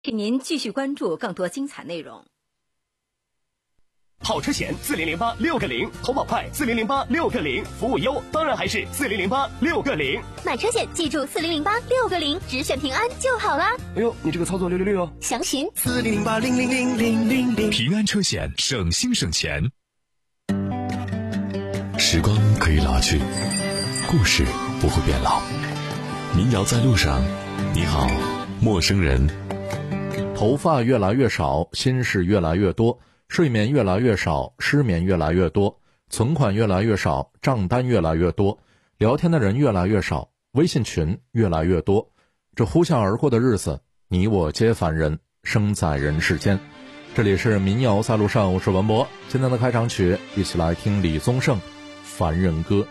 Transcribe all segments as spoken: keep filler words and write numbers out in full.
请您继续关注更多精彩内容。 好车险四零零八六个零，投保快四零零八六个零，服务优当然还是四零零八六个零。 买车险记住四零零八六个零，只选平安就好啦。 哎呦，你这个操作六六六哦！ 详询四零零八零零零零零零。 平安车险，省心省钱。时光可以老去，故事不会变老。民谣在路上，你好，陌生人。 头发越来越少，心事越来越多，睡眠越来越少，失眠越来越多，存款越来越少，账单越来越多，聊天的人越来越少，微信群越来越多。这呼啸而过的日子，你我皆凡人，生在人世间。这里是民谣在路上，我是文博。今天的开场曲，一起来听李宗盛《凡人歌》。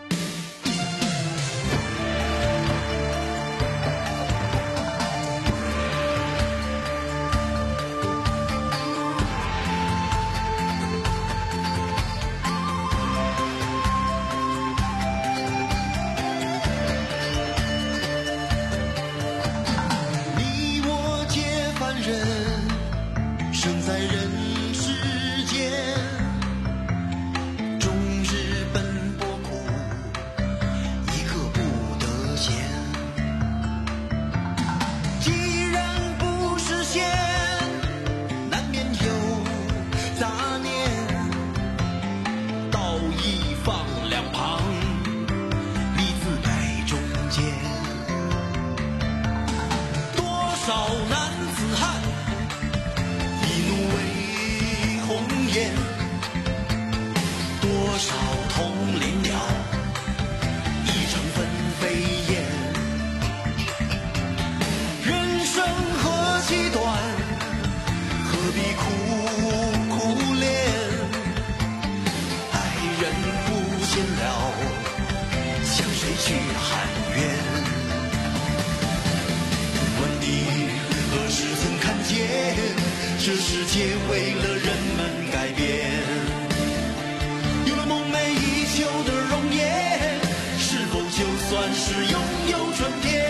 这世界为了人们改变，有了梦寐以求的容颜，是否就算是拥有春天？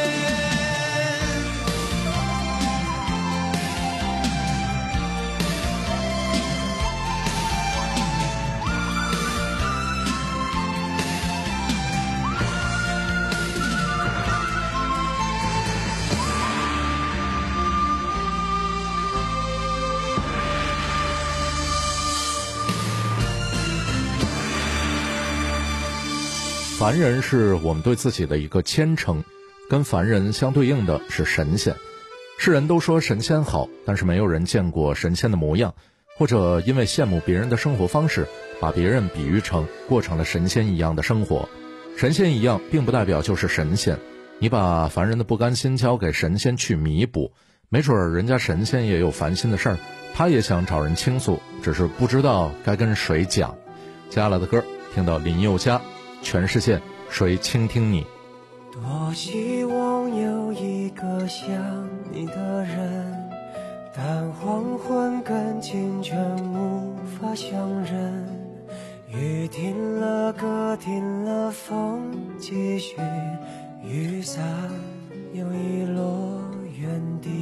凡人是我们对自己的一个谦称，跟凡人相对应的是神仙。世人都说神仙好，但是没有人见过神仙的模样，或者因为羡慕别人的生活方式，把别人比喻成过成了神仙一样的生活。神仙一样并不代表就是神仙，你把凡人的不甘心交给神仙去弥补，没准人家神仙也有烦心的事儿，他也想找人倾诉，只是不知道该跟谁讲。接下来的歌听到林宥嘉，全世界谁倾听你？ 多希望有一个像你的人，但黄昏跟清晨无法相认。雨停了，歌停了，风继续，雨伞又遗落原地。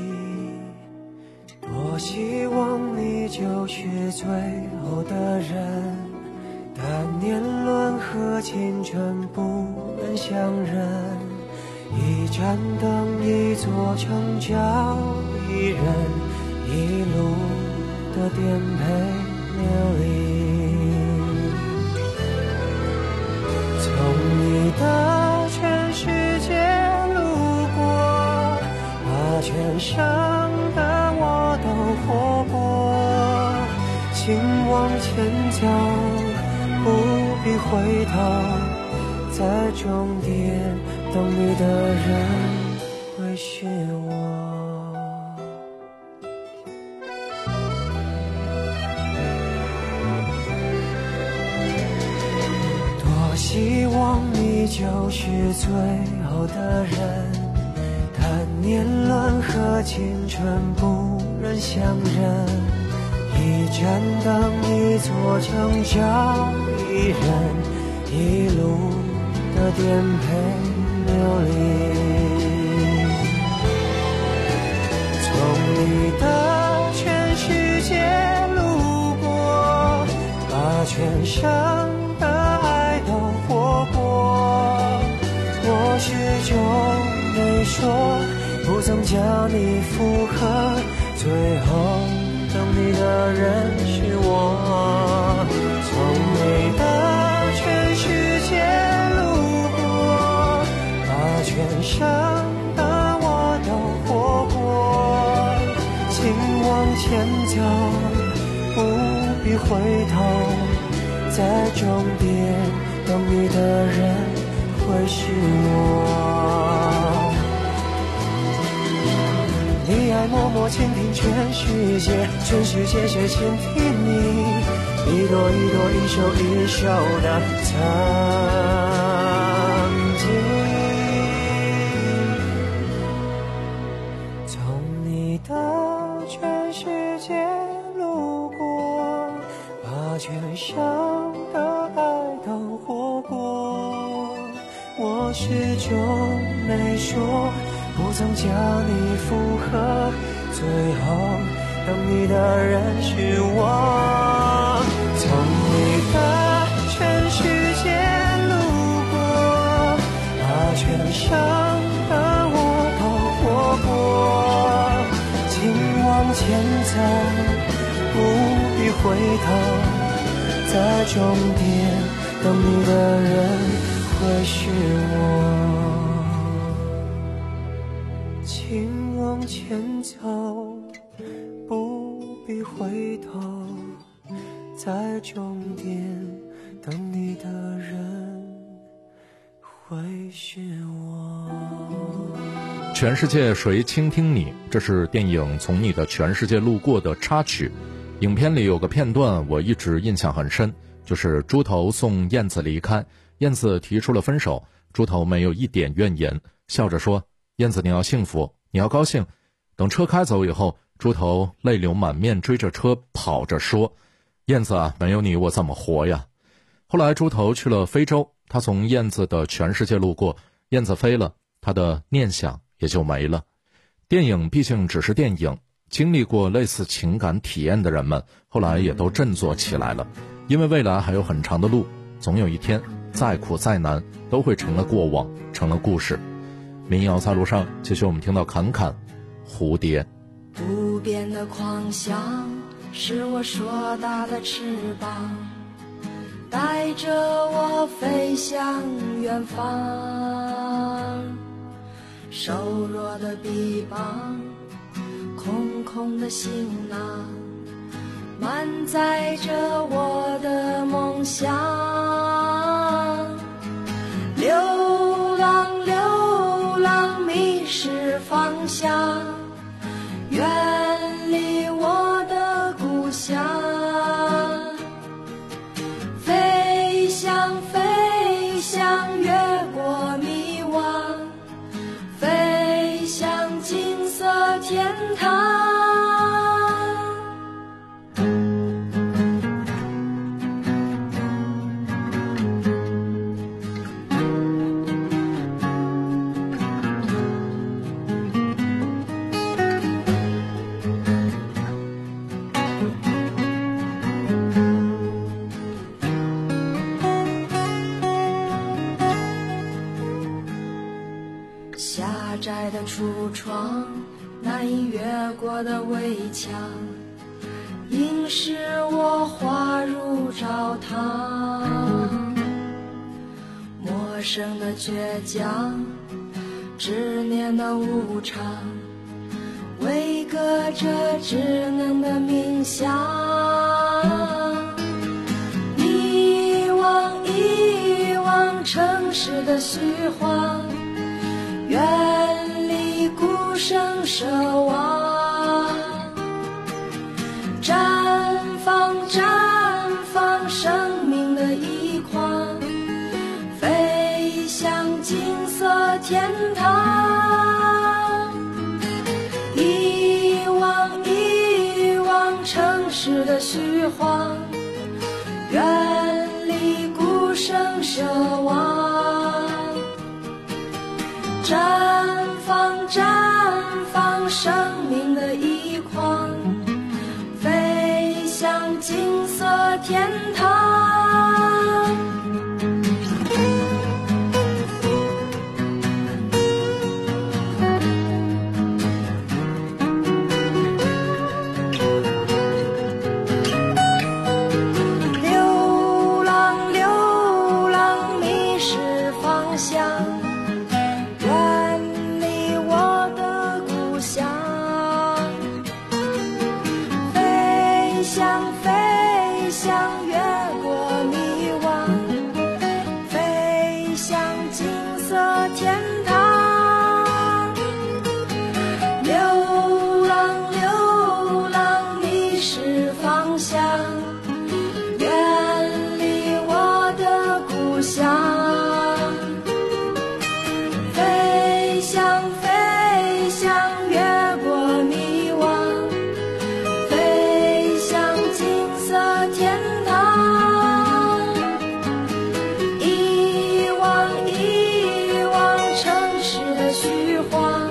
多希望你就是最后的人，但年轮和青春不能相认，一盏灯，一座城，叫一人，一路的颠沛流离。从你的全世界路过，把全生的我都活过，请往前走，不必回头，在终点等你的人会是我。多希望你就是最后的人，但年轮和青春不忍相认，一盏灯，一座城，叫一人，一路的颠沛流离。从你的全世界路过，把全伤的爱都活过。我始终没说，不曾叫你附和，最后等你的人是我。从你的全世界路过，把全伤的我都活过。请往前走，不必回头，在终点等你的人会是我。你爱默默倾听全世界，全世界却倾听你，一朵一朵，一首一首的曾经。从你的全世界路过，把全伤的爱都活过。我始终没说，不曾叫你附和，最后等你的人是我。从你的全世界路过，把全伤的我都活过。请往前走，不必回头，在终点等你的人会是我。请往前走，不必回头，在终点等你的人会是我。 全世界谁倾听你，这是电影《从你的全世界路过》的插曲。影片里有个片段我一直印象很深，就是猪头送燕子离开，燕子提出了分手，猪头没有一点怨言，笑着说，燕子你要幸福，你要高兴。等车开走以后，猪头泪流满面，追着车跑着说，燕子啊，没有你我怎么活呀。后来猪头去了非洲，他从燕子的全世界路过，燕子飞了，他的念想也就没了。电影毕竟只是电影，经历过类似情感体验的人们后来也都振作起来了，因为未来还有很长的路，总有一天再苦再难都会成了过往，成了故事。民谣在路上，继续我们听到侃侃蝴蝶。 不变的狂想是我硕大的翅膀，带着我飞向远方。瘦弱的臂膀，空空的行囊，满载着我的梦想。流浪流浪迷失方向，远离我的故乡。飞翔飞翔越过迷惘，飞向金色天堂。狭窄的橱窗，难以越过的围墙，映使我滑入沼塘。陌生的倔强，执念的无常，维隔着稚嫩的冥想。遗忘遗忘城市的虚晃，远离孤声奢望。绽放绽放生命的一框，飞向金色天堂。遗忘遗忘城市的虚晃，远离孤声奢望。绽放绽放生命的一天堂。流浪流浪迷失方向，远离我的故乡。飞翔飞翔越过迷惘，飞向金色天堂。流浪流浪迷失方向，远离我的故乡。飞翔飞翔越过迷惘，飞向金色天堂。遗忘遗忘城市的虚晃，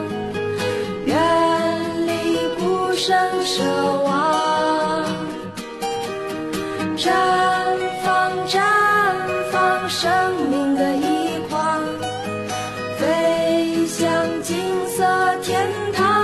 远离孤身奢望。绽放绽放生命的一框，飞向金色天堂。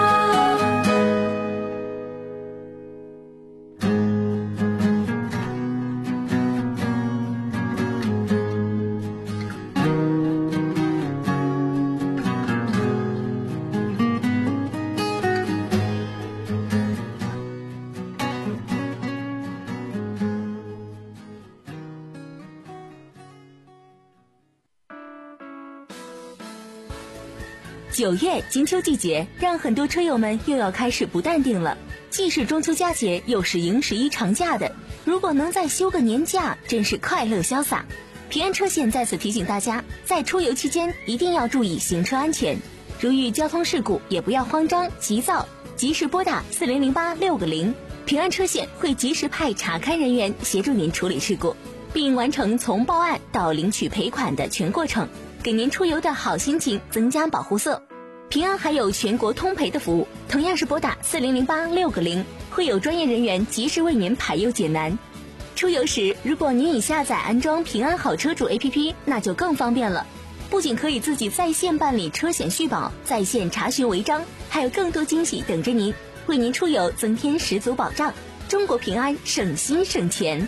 九月金秋季节，让很多车友们又要开始不淡定了。既是中秋佳节，又是迎十一长假的，如果能再休个年假，真是快乐潇洒。平安车险在此提醒大家，在出游期间一定要注意行车安全，如遇交通事故也不要慌张急躁，及时拨打四零零八六个零，平安车险会及时派查勘人员协助您处理事故，并完成从报案到领取赔款的全过程，给您出游的好心情增加保护色。平安还有全国通赔的服务，同样是拨打四零零八六个零，会有专业人员及时为您排忧解难。出游时，如果您已下载安装平安好车主 A P P， 那就更方便了。不仅可以自己在线办理车险续保，在线查询违章，还有更多惊喜等着您，为您出游增添十足保障。中国平安，省心省钱。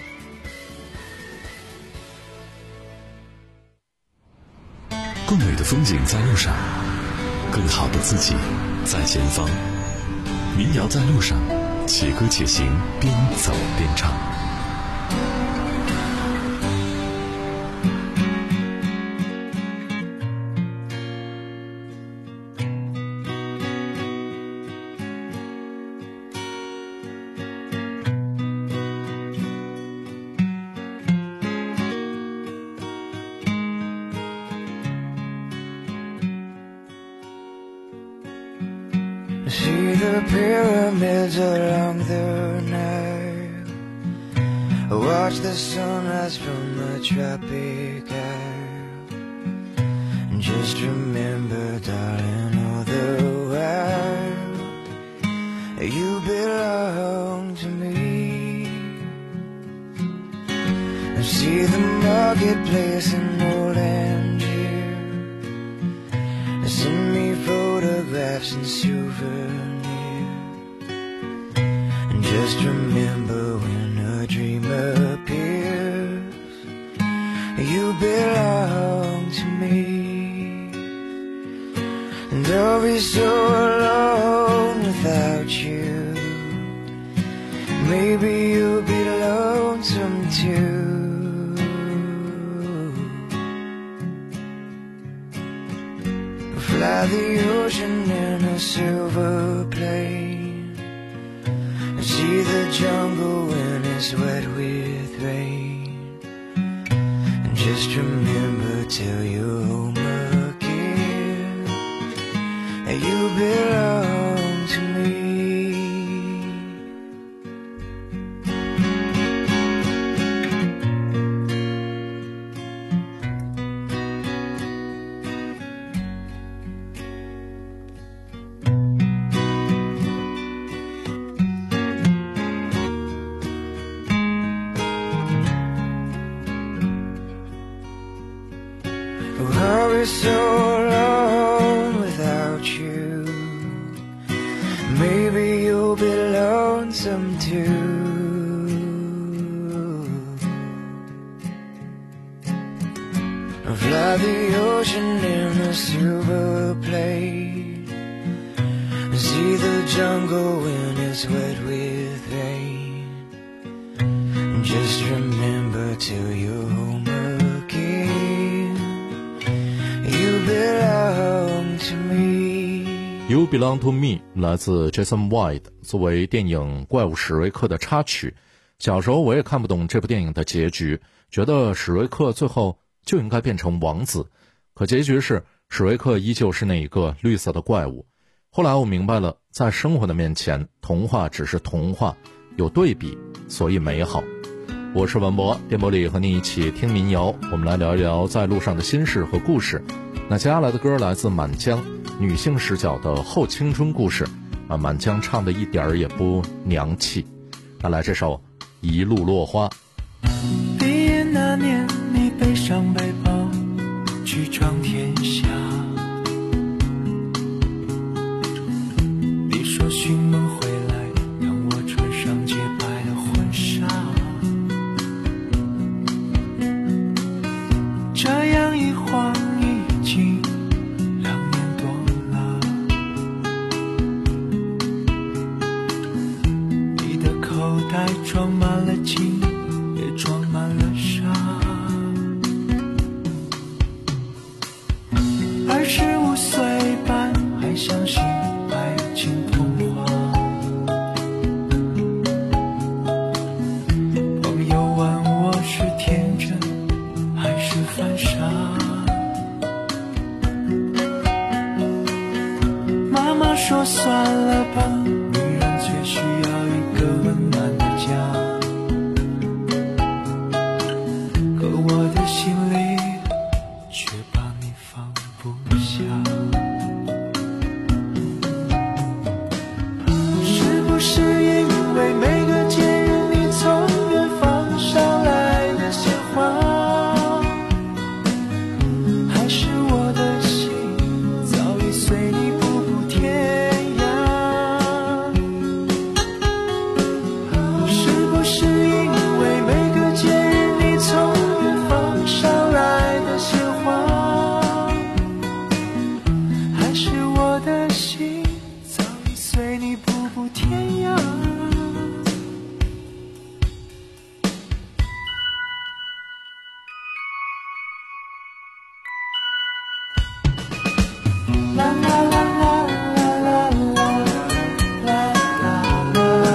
更美的风景在路上，更好的自己在前方。民谣在路上，且歌且行，边走边唱。 See the pyramids along the Nile, watch the sunrise from the tropic isle, and just remember, darling, all the while you belong to me. See the marketplace in old Angier, send me photographs and souvenirs, and just remember, when a dream appears, you belong to me. And I'll be so alone without you, maybe you'll be lonesome too. Fly the ocean in a silver plane, and see the jungle when it's wet with rain, and just remember, till you're home again, that you belong to me. so alone without you. Maybe you'll be lonesome too. Fly the ocean in a silver plate, see the jungle when it's wet with rain. Just remember till you're home again, you belong to me. You Belong to Me 来自 Jason White， 作为电影《怪物史瑞克》的插曲。小时候我也看不懂这部电影的结局，觉得史瑞克最后就应该变成王子，可结局是史瑞克依旧是那一个绿色的怪物。后来我明白了，在生活的面前，童话只是童话，有对比，所以美好。我是文博，电波里和你一起听民谣，我们来聊一聊在路上的心事和故事。那接下来的歌来自满江，女性视角的后青春故事啊，满江唱的一点儿也不娘气。那来这首一路落花。 毕业那年你背上背包去闯天下，你说寻梦回来让我穿上洁白的婚纱，这样一晃已经两年多了，你的口袋装满了金也装满了沙，二十五岁半还相信爱情童话，朋友问我是天真还是犯傻，妈妈说算了吧，女人最需要一个温暖的家，可我的心里却把你放不下。是不是因为每个节日你从远方捎来的鲜花，还是我的心早已随你步步天涯？是不是因为每个节日你从远方捎来的鲜花，还是我的心早已随你步步天涯？啦啦啦啦啦啦啦啦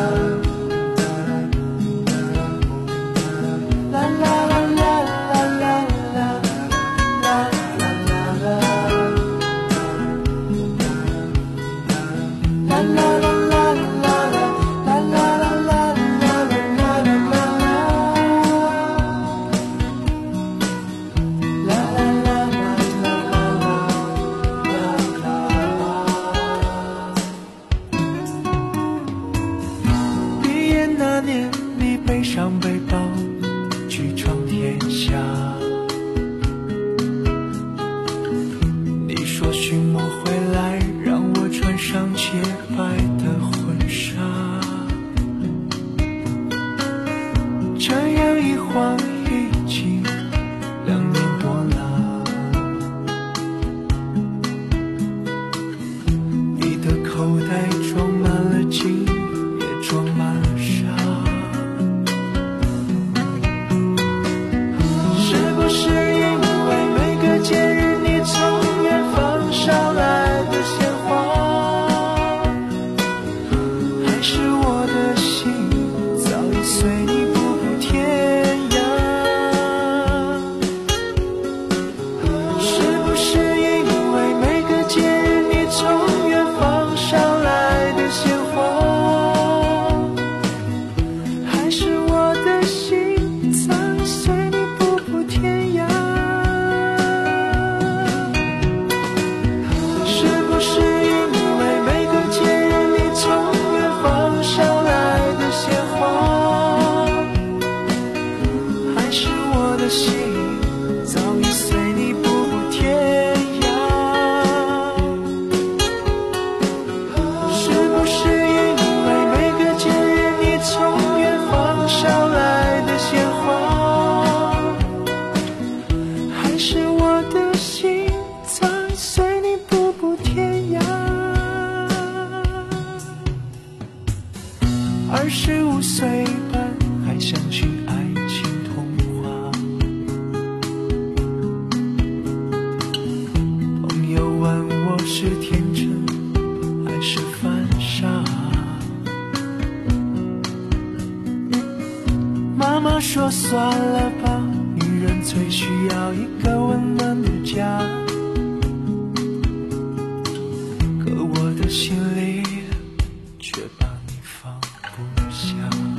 啦啦啦毕业那年你背上背包去闯天下，你说寻我回来让我穿上洁白的婚纱，这样一晃已经两年多了，你的口袋装满了金也装满了沙， 二十五岁半还相信爱情童话。朋友问我是天真还是犯傻，妈妈说算了吧，女人最需要一个温暖的家。可我的心里却把你放不下。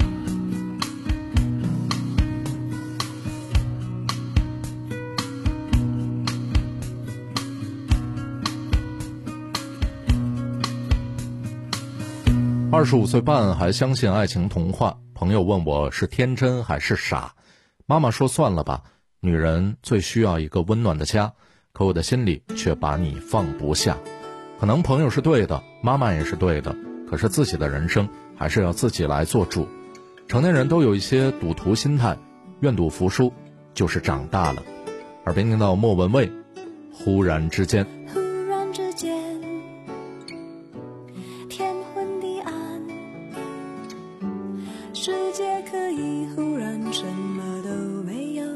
二十五岁半还相信爱情童话，朋友问我是天真还是傻，妈妈说算了吧，女人最需要一个温暖的家，可我的心里却把你放不下。可能朋友是对的，妈妈也是对的，可是自己的人生还是要自己来做主。成年人都有一些赌徒心态，愿赌服输就是长大了。耳边听到莫文蔚，忽然之间。 忽然之间天昏地暗，世界可以忽然什么都没有。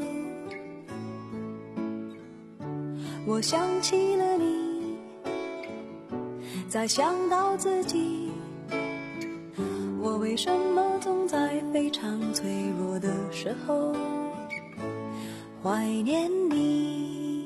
我想起了你，再想到自己，我为什么总在非常脆弱的时候怀念你？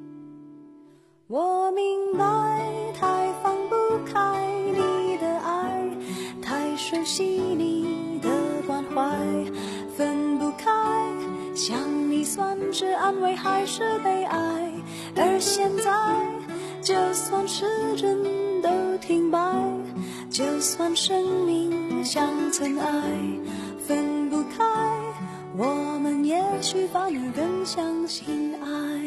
我明白太放不开你的爱，太熟悉你的关怀，分不开想你算是安慰还是悲哀。而现在就算时针都停摆，就算生命像尘埃，分不开我们也许反而更相信爱。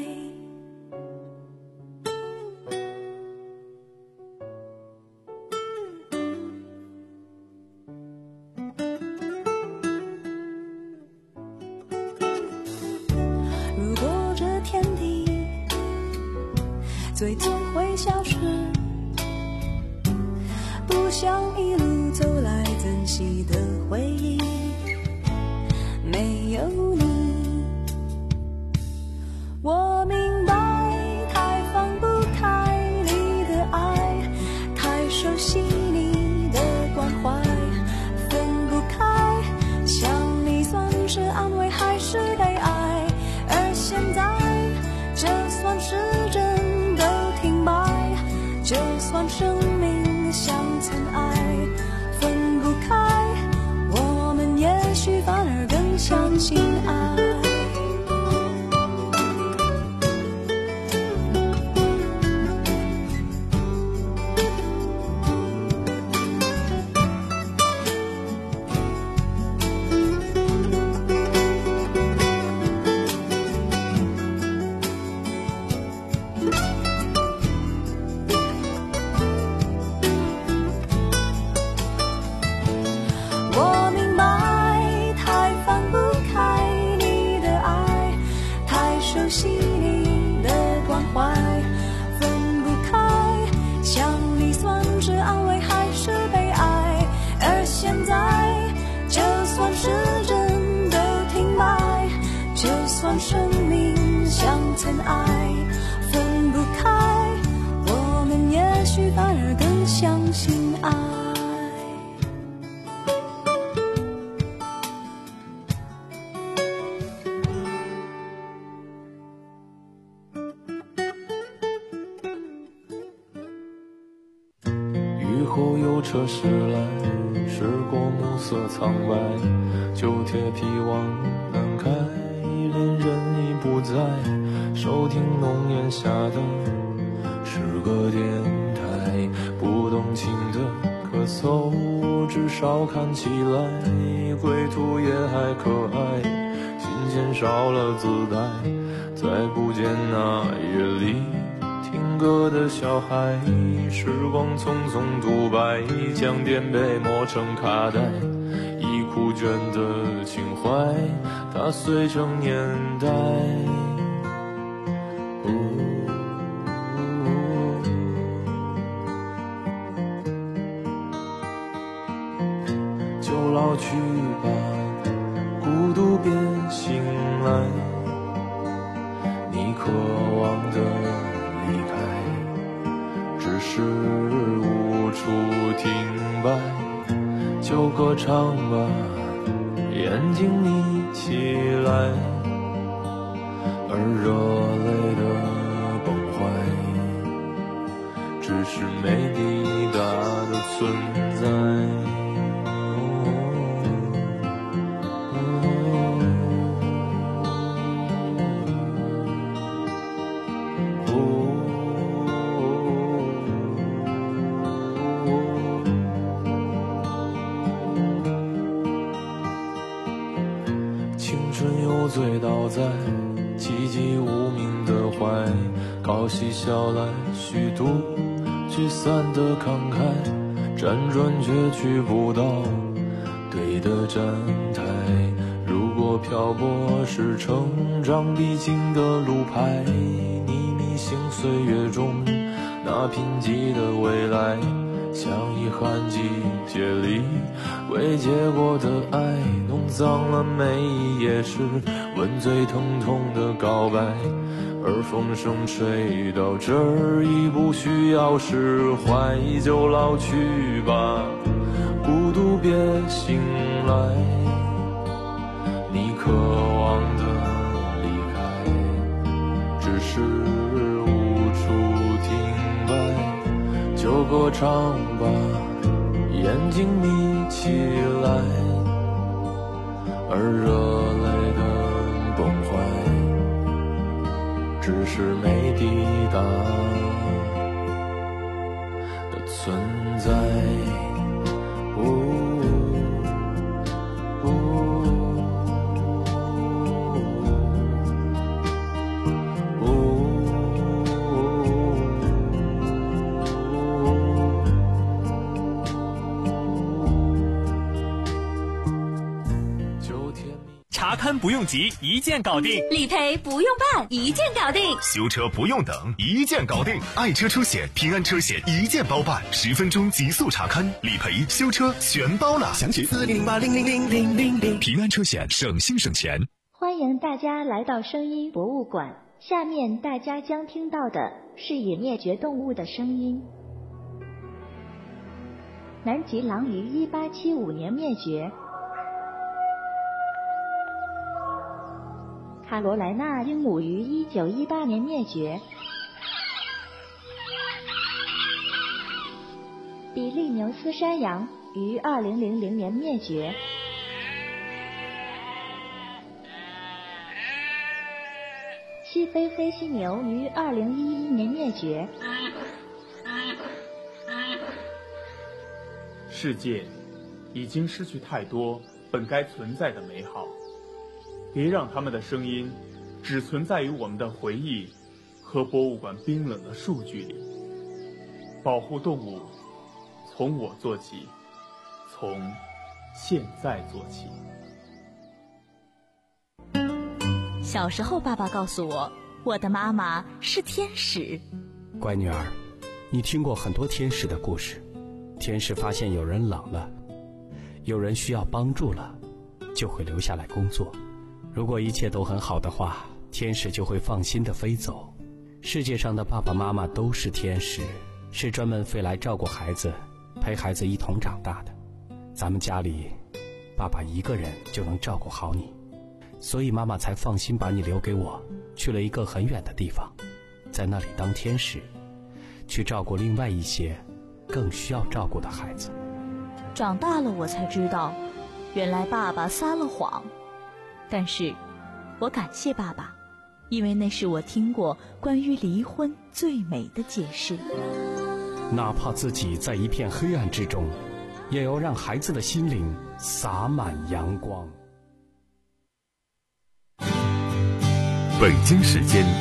如果这天地最终会消失，不想一路走来珍惜的回忆没有你。我明白太放不开你的爱，太熟悉你的关怀，分不开想你算是安慰还是悲哀。而现在就算时针都停摆，就算生命像尘埃，分不开我们也许反而更相信爱。我明白太放不开你的爱，太熟悉你的关怀，分不开想你算是安慰还是悲哀。而现在就算时针都停摆，就算生命像尘埃，分不开我们也许反而更相信爱。 雨后有车驶来，驶过暮色苍白，旧铁皮往南开，恋人已不在，收听浓烟下的是个电台，不动情的咳嗽，至少看起来归途也还可爱，心间少了姿态，再不见那夜里听歌的小孩，时光匆匆独白，将颠沛磨成卡带，已枯卷的情怀踏碎成年代。就老去吧，孤独别醒来。你渴望的离开，只是无处停摆。就歌唱吧，眼睛眯起来，而热泪的崩坏，只是没抵达的存在。醉倒在寂寂无名的怀，高嬉笑来虚度，聚散的慷慨，辗转却去不到对的站台。如果漂泊是成长必经的路牌，你迷信岁月中那贫瘠的未来，像遗憾季节里未结果的爱，弄脏了每一页是吻最疼痛的告白。而风声吹到这儿已不需要释怀，就老去吧，孤独别醒来。你渴望的离开，只是无处停摆。就歌唱吧，眼睛眯起来，而热泪的崩坏，只是没抵达的存在。哦查勘不用急，一键搞定； 理赔不用办，一键搞定； 修车不用等，一键搞定。爱车出险，平安车险一键包办，十分钟极速查勘、理赔、修车全包了。详情四零零八零零零零零零。平安车险，省心省钱。 欢迎大家来到声音博物馆。下面大家将听到的是已灭绝动物的声音。南极狼于一八七五年灭绝。卡罗莱纳鹦鹉于一九一八年灭绝，比利牛斯山羊于二零零零年灭绝，西非黑犀牛于二零一一年灭绝。 世界已经失去太多本该存在的美好。别让他们的声音只存在于我们的回忆和博物馆冰冷的数据里。保护动物，从我做起，从现在做起。 小时候，爸爸告诉我，我的妈妈是天使。 乖女儿，你听过很多天使的故事。天使发现有人冷了，有人需要帮助了，就会留下来工作。如果一切都很好的话，天使就会放心地飞走。世界上的爸爸妈妈都是天使，是专门飞来照顾孩子，陪孩子一同长大的。咱们家里，爸爸一个人就能照顾好你，所以妈妈才放心把你留给我，去了一个很远的地方，在那里当天使，去照顾另外一些更需要照顾的孩子。 长大了我才知道，原来爸爸撒了谎。但是我感谢爸爸，因为那是我听过关于离婚最美的解释。 哪怕自己在一片黑暗之中，也要让孩子的心灵洒满阳光。 北京时间